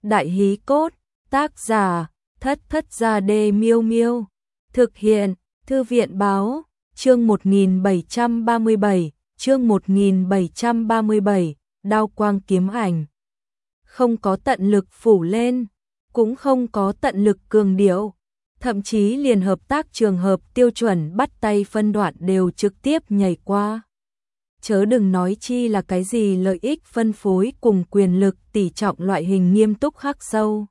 Đại hí cốt, tác giả, Thất Thất Gia Đê Miêu Miêu. Thực hiện, Thư viện báo, chương 1737, chương 1737, đao quang kiếm ảnh. Không có tận lực phủ lên, cũng không có tận lực cường điệu, thậm chí liền hợp tác trường hợp tiêu chuẩn bắt tay phân đoạn đều trực tiếp nhảy qua. Chớ đừng nói chi là cái gì lợi ích phân phối cùng quyền lực tỷ trọng loại hình nghiêm túc khắc sâu.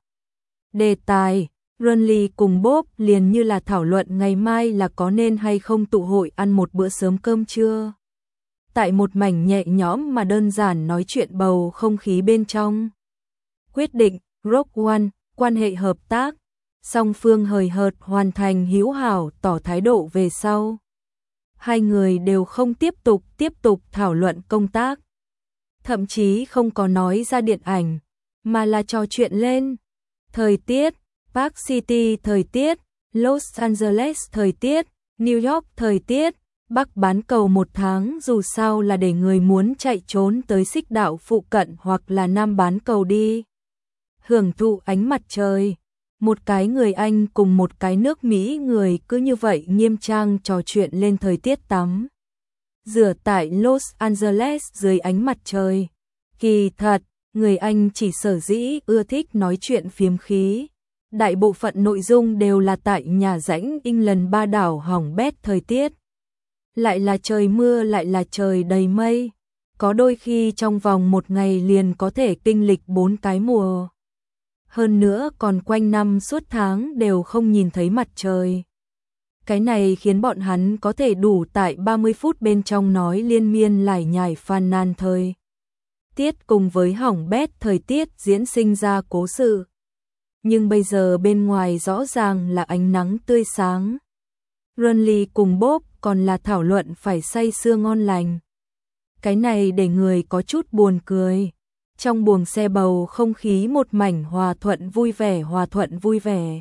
Đề tài, Ronly cùng Bob liền như là thảo luận ngày mai là có nên hay không tụ hội ăn một bữa sớm cơm trưa. Tại một mảnh nhẹ nhõm mà đơn giản nói chuyện bầu không khí bên trong. Quyết định, Rogue One, quan hệ hợp tác, song phương hời hợt hoàn thành hữu hảo tỏ thái độ về sau. Hai người đều không tiếp tục thảo luận công tác. Thậm chí không có nói ra điện ảnh, mà là trò chuyện lên. Thời tiết, Park City thời tiết, Los Angeles thời tiết, New York thời tiết, Bắc bán cầu 1 tháng dù sao là để người muốn chạy trốn tới xích đạo phụ cận hoặc là Nam bán cầu đi. Hưởng thụ ánh mặt trời. Một cái người Anh cùng một cái nước Mỹ người cứ như vậy nghiêm trang trò chuyện lên thời tiết tắm. Rửa tại Los Angeles dưới ánh mặt trời. Kỳ thật, người Anh chỉ sở dĩ ưa thích nói chuyện phiếm khí. Đại bộ phận nội dung đều là tại nhà rãnh England ba đảo hỏng bét thời tiết. Lại là trời mưa lại là trời đầy mây. Có đôi khi trong vòng một ngày liền có thể kinh lịch 4 cái mùa. Hơn nữa còn quanh năm suốt tháng đều không nhìn thấy mặt trời. Cái này khiến bọn hắn có thể đủ tại 30 phút bên trong nói liên miên lải nhải phàn nàn thời tiết cùng với hỏng bét thời tiết diễn sinh ra cố sự. Nhưng bây giờ bên ngoài rõ ràng là ánh nắng tươi sáng. Ronly cùng Bob còn là thảo luận phải say sưa ngon lành. Cái này để người có chút buồn cười. Trong buồng xe bầu không khí một mảnh hòa thuận vui vẻ.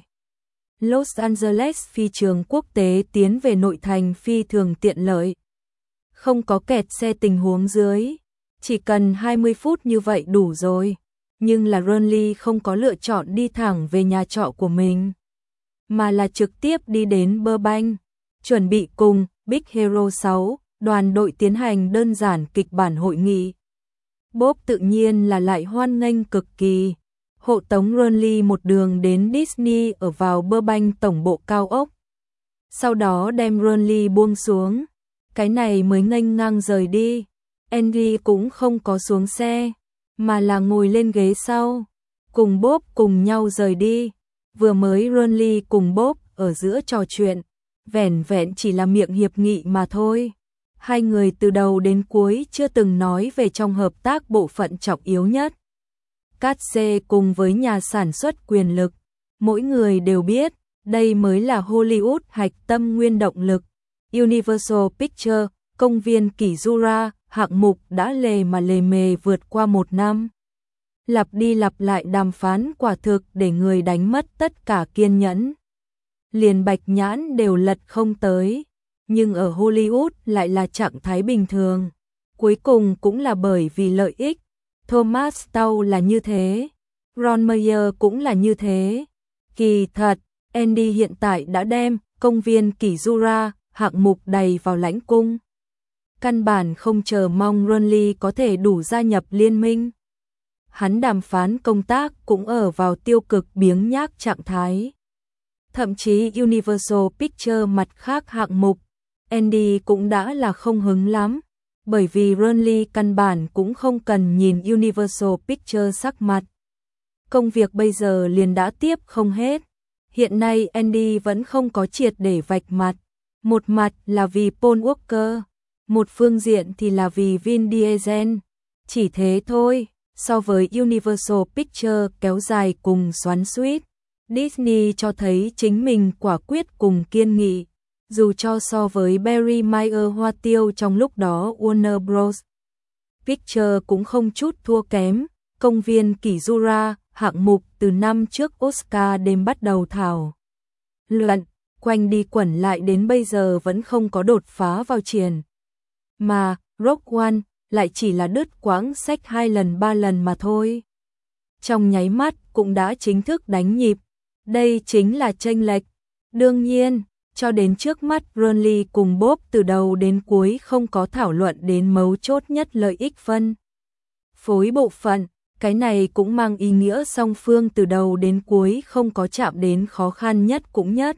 Los Angeles phi trường quốc tế tiến về nội thành phi thường tiện lợi. Không có kẹt xe tình huống dưới. Chỉ cần 20 phút như vậy đủ rồi. Nhưng là Ronly không có lựa chọn đi thẳng về nhà trọ của mình. Mà là trực tiếp đi đến Burbank. Chuẩn bị cùng Big Hero 6, đoàn đội tiến hành đơn giản kịch bản hội nghị. Bob tự nhiên là lại hoan nghênh cực kỳ. Hộ tống Ronly một đường đến Disney ở vào Burbank tổng bộ cao ốc. Sau đó đem Ronly buông xuống. Cái này mới nghênh ngang rời đi. Andy cũng không có xuống xe, mà là ngồi lên ghế sau. Cùng Bob cùng nhau rời đi. Vừa mới Ronly cùng Bob ở giữa trò chuyện. Vẻn vẹn chỉ là miệng hiệp nghị mà thôi. Hai người từ đầu đến cuối chưa từng nói về trong hợp tác bộ phận trọng yếu nhất. Cát xê cùng với nhà sản xuất quyền lực. Mỗi người đều biết, đây mới là Hollywood hạch tâm nguyên động lực. Universal Pictures, công viên Kỷ Jura, hạng mục đã lề mề vượt qua 1 năm. Lặp đi lặp lại đàm phán quả thực để người đánh mất tất cả kiên nhẫn. Liền bạch nhãn đều lật không tới. Nhưng ở Hollywood lại là trạng thái bình thường. Cuối cùng cũng là bởi vì lợi ích. Thomas Tau là như thế. Ron Meyer cũng là như thế. Kỳ thật, Andy hiện tại đã đem công viên Kỷ Jura hạng mục đầy vào lãnh cung. Căn bản không chờ mong Ronly có thể đủ gia nhập liên minh. Hắn đàm phán công tác cũng ở vào tiêu cực biếng nhác trạng thái. Thậm chí Universal Pictures mặt khác hạng mục, Andy cũng đã là không hứng lắm, bởi vì Ronly căn bản cũng không cần nhìn Universal Pictures sắc mặt. Công việc bây giờ liền đã tiếp không hết. Hiện nay Andy vẫn không có triệt để vạch mặt. Một mặt là vì Paul Walker, một phương diện thì là vì Vin Diesel. Chỉ thế thôi, so với Universal Pictures kéo dài cùng xoắn xuýt, Disney cho thấy chính mình quả quyết cùng kiên nghị. Dù cho so với Barry Meyer Hoa Tiêu trong lúc đó Warner Bros. Pictures cũng không chút thua kém. Công viên Kỷ Jura, hạng mục từ năm trước Oscar đêm bắt đầu thảo luận, quanh đi quẩn lại đến bây giờ vẫn không có đột phá vào triển. Mà Rogue One lại chỉ là đứt quãng sách 2 lần 3 lần mà thôi. trong nháy mắt cũng đã chính thức đánh nhịp. Đây chính là chênh lệch. Đương nhiên, cho đến trước mắt Burnley cùng Bob từ đầu đến cuối không có thảo luận đến mấu chốt nhất lợi ích phân phối bộ phận. Cái này cũng mang ý nghĩa song phương từ đầu đến cuối không có chạm đến khó khăn nhất cũng nhất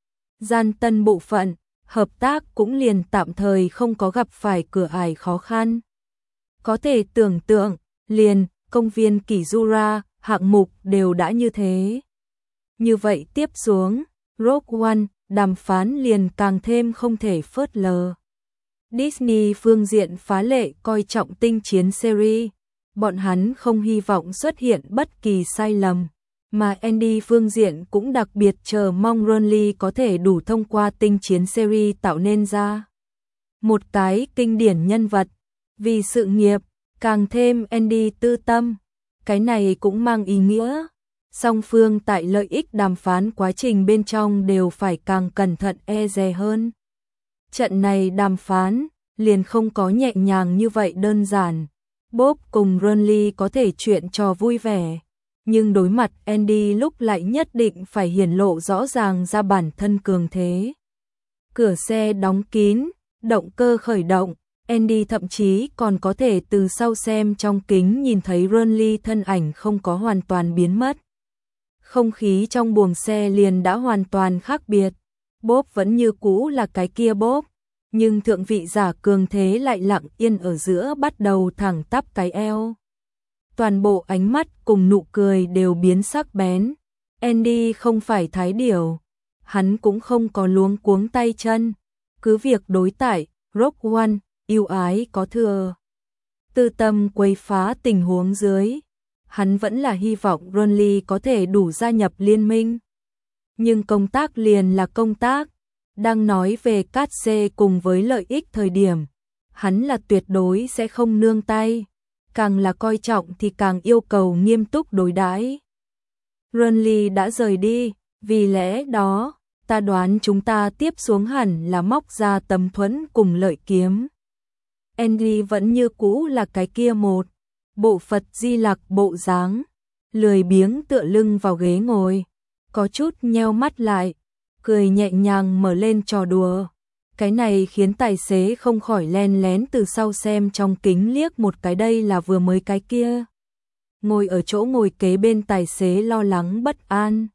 gian tân bộ phận, hợp tác cũng liền tạm thời không có gặp phải cửa ải khó khăn. Có thể tưởng tượng, liền công viên Kizura, hạng mục đều đã như thế. Như vậy tiếp xuống, Rogue One, đàm phán liền càng thêm không thể phớt lờ. Disney phương diện phá lệ coi trọng tinh chiến series, bọn hắn không hy vọng xuất hiện bất kỳ sai lầm, mà Andy phương diện cũng đặc biệt chờ mong Burnley có thể đủ thông qua tinh chiến series tạo nên ra một cái kinh điển nhân vật. Vì sự nghiệp, càng thêm Andy tư tâm, cái này cũng mang ý nghĩa song phương tại lợi ích đàm phán quá trình bên trong đều phải càng cẩn thận e dè hơn. Trận này đàm phán liền không có nhẹ nhàng như vậy đơn giản. Bob cùng Burnley có thể chuyện trò vui vẻ, nhưng đối mặt Andy lúc lại nhất định phải hiển lộ rõ ràng ra bản thân cường thế. Cửa xe đóng kín, động cơ khởi động, Andy thậm chí còn có thể từ sau xem trong kính nhìn thấy Burnley thân ảnh không có hoàn toàn biến mất. Không khí trong buồng xe liền đã hoàn toàn khác biệt. Bob vẫn như cũ là cái kia Bob, nhưng thượng vị giả cường thế lại lặng yên ở giữa bắt đầu thẳng tắp cái eo. Toàn bộ ánh mắt cùng nụ cười đều biến sắc bén. Andy không phải thái điểu, hắn cũng không có luống cuống tay chân, cứ việc đối tại Rogue One yêu ái có thừa tư tâm quấy phá tình huống dưới, hắn vẫn là hy vọng Burnley có thể đủ gia nhập liên minh. Nhưng công tác liền là công tác, đang nói về cát xê cùng với lợi ích thời điểm, hắn là tuyệt đối sẽ không nương tay, càng là coi trọng thì càng yêu cầu nghiêm túc đối đãi. Burnley đã rời đi, vì lẽ đó, ta đoán chúng ta tiếp xuống hẳn là móc ra tấm thuẫn cùng lợi kiếm. Andy vẫn như cũ là cái kia một bộ Phật Di Lặc bộ dáng, lười biếng tựa lưng vào ghế ngồi, có chút nheo mắt lại, cười nhẹ nhàng mở lên trò đùa. Cái này khiến tài xế không khỏi len lén từ sau xem trong kính liếc một cái, đây là vừa mới cái kia. Ngồi ở chỗ ngồi kế bên tài xế lo lắng bất an.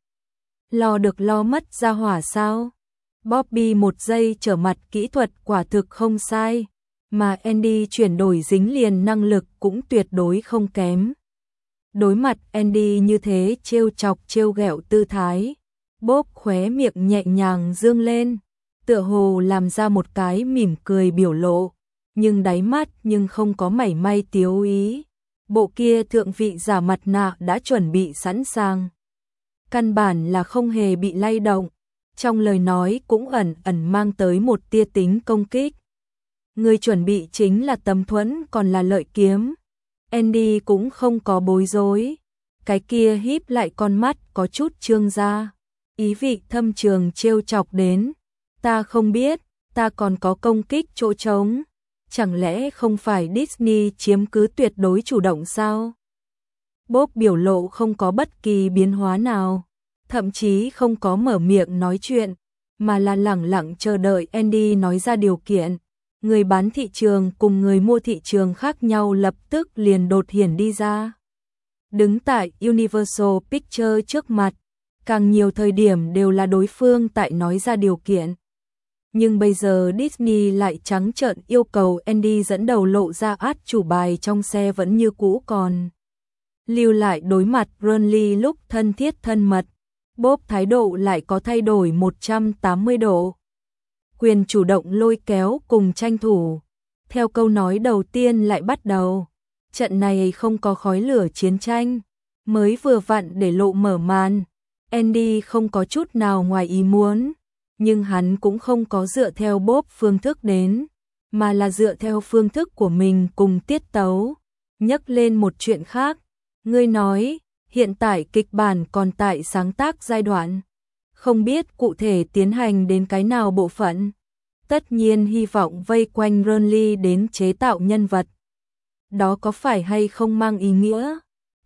Lo được lo mất ra hỏa sao? Bobby một giây trở mặt kỹ thuật quả thực không sai, mà Andy chuyển đổi dính liền năng lực cũng tuyệt đối không kém. Đối mặt Andy như thế trêu chọc trêu ghẹo tư thái, Bob khóe miệng nhẹ nhàng dương lên, tựa hồ làm ra một cái mỉm cười biểu lộ, nhưng đáy mắt nhưng không có mảy may tiếu ý. Bộ kia thượng vị giả mặt nạ đã chuẩn bị sẵn sàng, căn bản là không hề bị lay động, trong lời nói cũng ẩn ẩn mang tới một tia tính công kích. Người chuẩn bị chính là tấm thuẫn còn là lợi kiếm. Andy cũng không có bối rối, cái kia híp lại con mắt có chút trương ra, ý vị thâm trường trêu chọc đến. Ta không biết, ta còn có công kích chỗ trống, chẳng lẽ không phải Disney chiếm cứ tuyệt đối chủ động sao? Bob biểu lộ không có bất kỳ biến hóa nào, thậm chí không có mở miệng nói chuyện, mà là lẳng lặng chờ đợi Andy nói ra điều kiện. Người bán thị trường cùng người mua thị trường khác nhau lập tức liền đột hiển đi ra. Đứng tại Universal Pictures trước mặt, càng nhiều thời điểm đều là đối phương tại nói ra điều kiện. Nhưng bây giờ Disney lại trắng trợn yêu cầu Andy dẫn đầu lộ ra át chủ bài trong xe vẫn như cũ còn. Lưu lại đối mặt Burnley lúc thân thiết thân mật, Bob thái độ lại có thay đổi 180 độ. Quyền chủ động lôi kéo cùng tranh thủ. Theo câu nói đầu tiên lại bắt đầu. Trận này không có khói lửa chiến tranh, mới vừa vặn để lộ mở màn. Andy không có chút nào ngoài ý muốn, nhưng hắn cũng không có dựa theo Bob phương thức đến, mà là dựa theo phương thức của mình cùng tiết tấu. Nhắc lên một chuyện khác, ngươi nói, hiện tại kịch bản còn tại sáng tác giai đoạn, không biết cụ thể tiến hành đến cái nào bộ phận. Tất nhiên hy vọng vây quanh Burnley đến chế tạo nhân vật. Đó có phải hay không mang ý nghĩa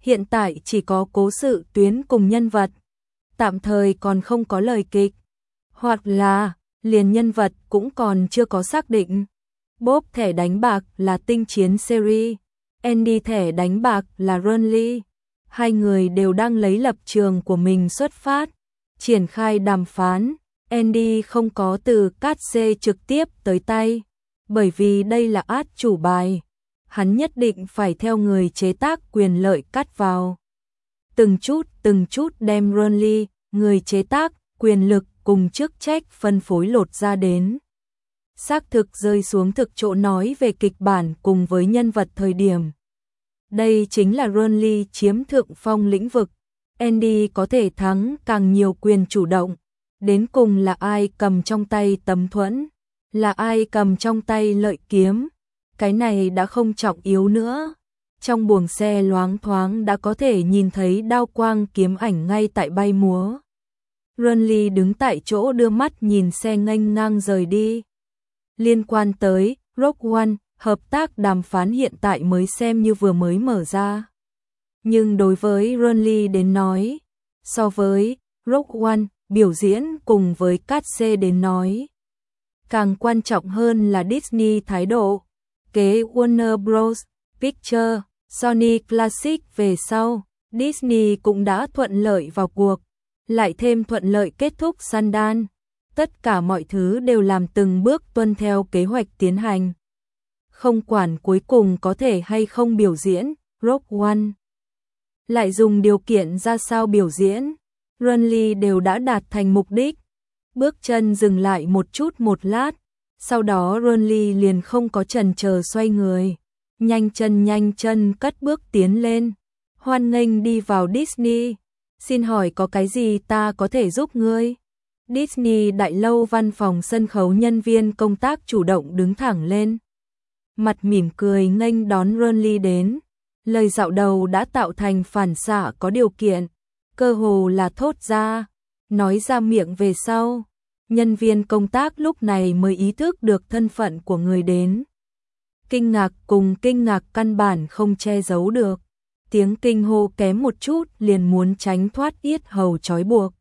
hiện tại chỉ có cố sự tuyến cùng nhân vật, tạm thời còn không có lời kịch, hoặc là liền nhân vật cũng còn chưa có xác định. Bob thẻ đánh bạc là tinh chiến series, Andy thẻ đánh bạc là Renly. Hai người đều đang lấy lập trường của mình xuất phát, triển khai đàm phán. Andy không có từ cát xê trực tiếp tới tay, bởi vì đây là át chủ bài. Hắn nhất định phải theo người chế tác quyền lợi cắt vào. Từng chút đem Renly, người chế tác, quyền lực cùng chức trách phân phối lột ra đến. Xác thực rơi xuống thực chỗ nói về kịch bản cùng với nhân vật thời điểm. Đây chính là Renly chiếm thượng phong lĩnh vực. Andy có thể thắng càng nhiều quyền chủ động. Đến cùng là ai cầm trong tay tấm thuẫn, là ai cầm trong tay lợi kiếm. Cái này đã không trọng yếu nữa. Trong buồng xe loáng thoáng đã có thể nhìn thấy đao quang kiếm ảnh ngay tại bay múa. Renly đứng tại chỗ đưa mắt nhìn xe nghênh ngang rời đi. Liên quan tới Rogue One, hợp tác đàm phán hiện tại mới xem như vừa mới mở ra. Nhưng đối với Renly đến nói, so với Rogue One, biểu diễn cùng với cát xê đến nói, càng quan trọng hơn là Disney thái độ. Kế Warner Bros. Pictures, Sony Classic về sau, Disney cũng đã thuận lợi vào cuộc, lại thêm thuận lợi kết thúc Sundance. Tất cả mọi thứ đều làm từng bước tuân theo kế hoạch tiến hành. Không quản cuối cùng có thể hay không biểu diễn, Rogue One lại dùng điều kiện ra sao biểu diễn, Renly đều đã đạt thành mục đích. Bước chân dừng lại một chút một lát, sau đó Renly liền không có chần chờ xoay người, nhanh chân cất bước tiến lên. Hoan nghênh đi vào Disney, xin hỏi có cái gì ta có thể giúp ngươi? Disney đại lâu văn phòng sân khấu nhân viên công tác chủ động đứng thẳng lên, mặt mỉm cười nghênh đón Renly đến. Lời dạo đầu đã tạo thành phản xạ có điều kiện, cơ hồ là thốt ra, nói ra miệng về sau. Nhân viên công tác lúc này mới ý thức được thân phận của người đến. Kinh ngạc cùng kinh ngạc căn bản không che giấu được. Tiếng kinh hô kém một chút liền muốn tránh thoát yết hầu trói buộc.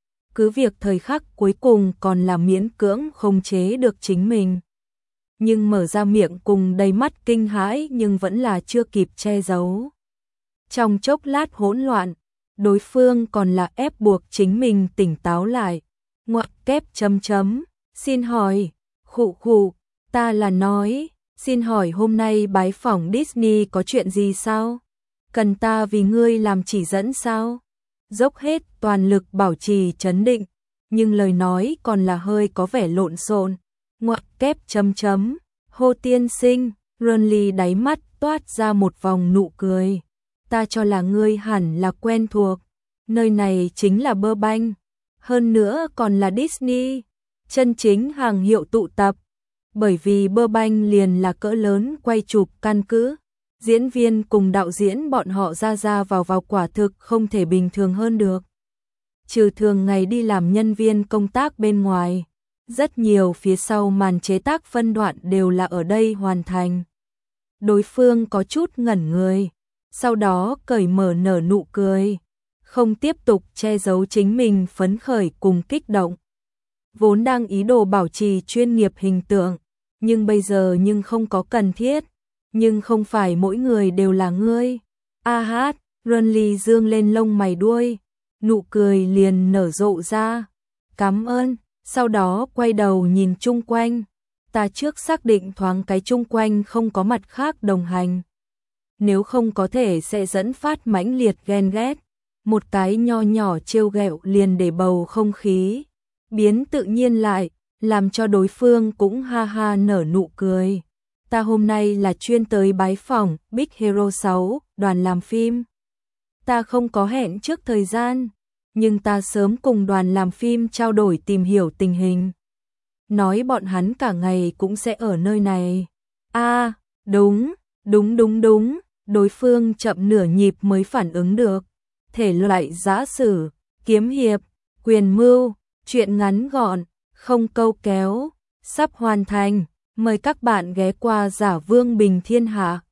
Cứ việc thời khắc cuối cùng còn là miễn cưỡng không chế được chính mình. Nhưng mở ra miệng cùng đầy mắt kinh hãi nhưng vẫn là chưa kịp che giấu. Trong chốc lát hỗn loạn, đối phương còn là ép buộc chính mình tỉnh táo lại. Ngoặc kép chấm, xin hỏi, khụ, ta là nói, xin hỏi hôm nay bái phỏng Disney có chuyện gì sao? Cần ta vì ngươi làm chỉ dẫn sao? Dốc hết toàn lực bảo trì trấn định, nhưng lời nói còn là hơi có vẻ lộn xộn. Ngoặc kép chấm, hô tiên sinh, Renly đáy mắt toát ra một vòng nụ cười. Ta cho là ngươi hẳn là quen thuộc, nơi này chính là Burbank. Hơn nữa còn là Disney, chân chính hàng hiệu tụ tập. Bởi vì Burbank liền là cỡ lớn quay chụp căn cứ, diễn viên cùng đạo diễn bọn họ ra vào quả thực không thể bình thường hơn được. Trừ thường ngày đi làm nhân viên công tác bên ngoài, rất nhiều phía sau màn chế tác phân đoạn đều là ở đây hoàn thành. Đối phương có chút ngẩn người, sau đó cởi mở nở nụ cười, không tiếp tục che giấu chính mình phấn khởi cùng kích động. Vốn đang ý đồ bảo trì chuyên nghiệp hình tượng, nhưng bây giờ nhưng không có cần thiết, nhưng không phải mỗi người đều là ngươi. A hát, Renly dương lên lông mày đuôi, nụ cười liền nở rộ ra. Cảm ơn, sau đó quay đầu nhìn chung quanh. Ta trước xác định thoáng cái chung quanh không có mặt khác đồng hành. Nếu không có thể sẽ dẫn phát mãnh liệt ghen ghét. Một cái nho nhỏ trêu ghẹo liền để bầu không khí biến tự nhiên lại, làm cho đối phương cũng ha ha nở nụ cười. Ta hôm nay là chuyên tới bái phỏng Big Hero 6, đoàn làm phim. Ta không có hẹn trước thời gian, nhưng ta sớm cùng đoàn làm phim trao đổi tìm hiểu tình hình. Nói bọn hắn cả ngày cũng sẽ ở nơi này. À, đúng, đối phương chậm nửa nhịp mới phản ứng được. Thể loại giã sử, kiếm hiệp, quyền mưu, truyện ngắn gọn, không câu kéo, sắp hoàn thành. Mời các bạn ghé qua Giả Vương Bình Thiên Hạ.